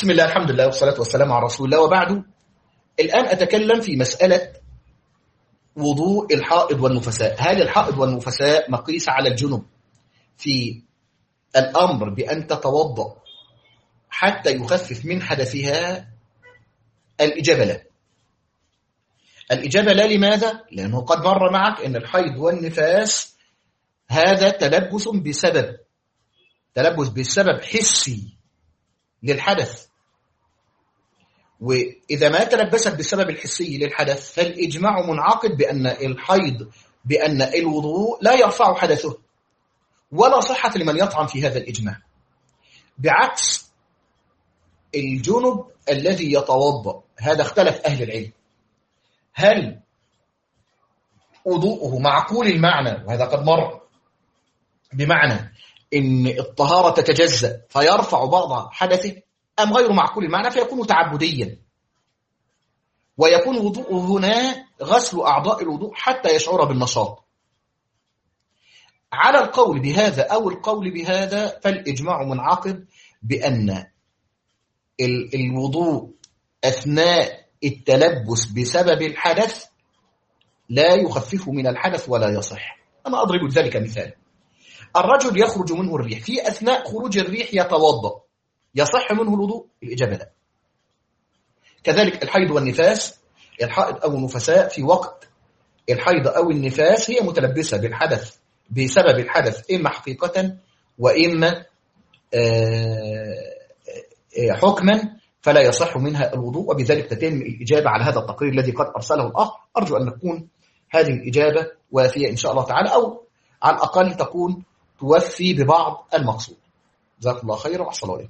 بسم الله الحمد لله والصلاة والسلام على رسول الله وبعد. الآن أتكلم في مسألة وضوء الحائض والنفساء. هل الحائض والنفساء مقيس على الجنب في الأمر بأن تتوضأ حتى يخفف من حدثها؟ الإجابة لا. الإجابة لا. لماذا؟ لأنه قد مر معك أن الحيض والنفاس هذا تلبس بسبب حسي للحدث، وإذا ما تلبست بالسبب الحسي للحدث فالإجماع منعقد بأن الوضوء لا يرفع حدثه، ولا صحة لمن يطعن في هذا الإجماع، بعكس الجنب الذي يتوضأ. هذا اختلف أهل العلم، هل وضوءه معقول المعنى، وهذا قد مر، بمعنى إن الطهارة تتجزأ فيرفع بعض حدثه، أم غير معقول المعنى فيكون تعبديا، ويكون وضوءه هنا غسل أعضاء الوضوء حتى يشعر بالنشاط. على القول بهذا أو القول بهذا فالإجماع منعقد بأن الوضوء أثناء التلبس بسبب الحدث لا يخفف من الحدث ولا يصح. أنا أضرب ذلك مثال: الرجل يخرج منه الريح، في أثناء خروج الريح يتوضأ، يصح منه الوضوء؟ الإجابة لا. كذلك الحيض والنفاس، الحائض أو النفساء في وقت الحيض أو النفاس هي متلبسة بالحدث بسبب الحدث، إما حقيقة وإما حكما، فلا يصح منها الوضوء. وبذلك تتم الإجابة على هذا التقرير الذي قد أرسله الأخ. أرجو أن تكون هذه الإجابة وافية إن شاء الله تعالى، أو على الأقل تكون توفي ببعض المقصود. جزاك الله خيرا وأحسن الله عليكم.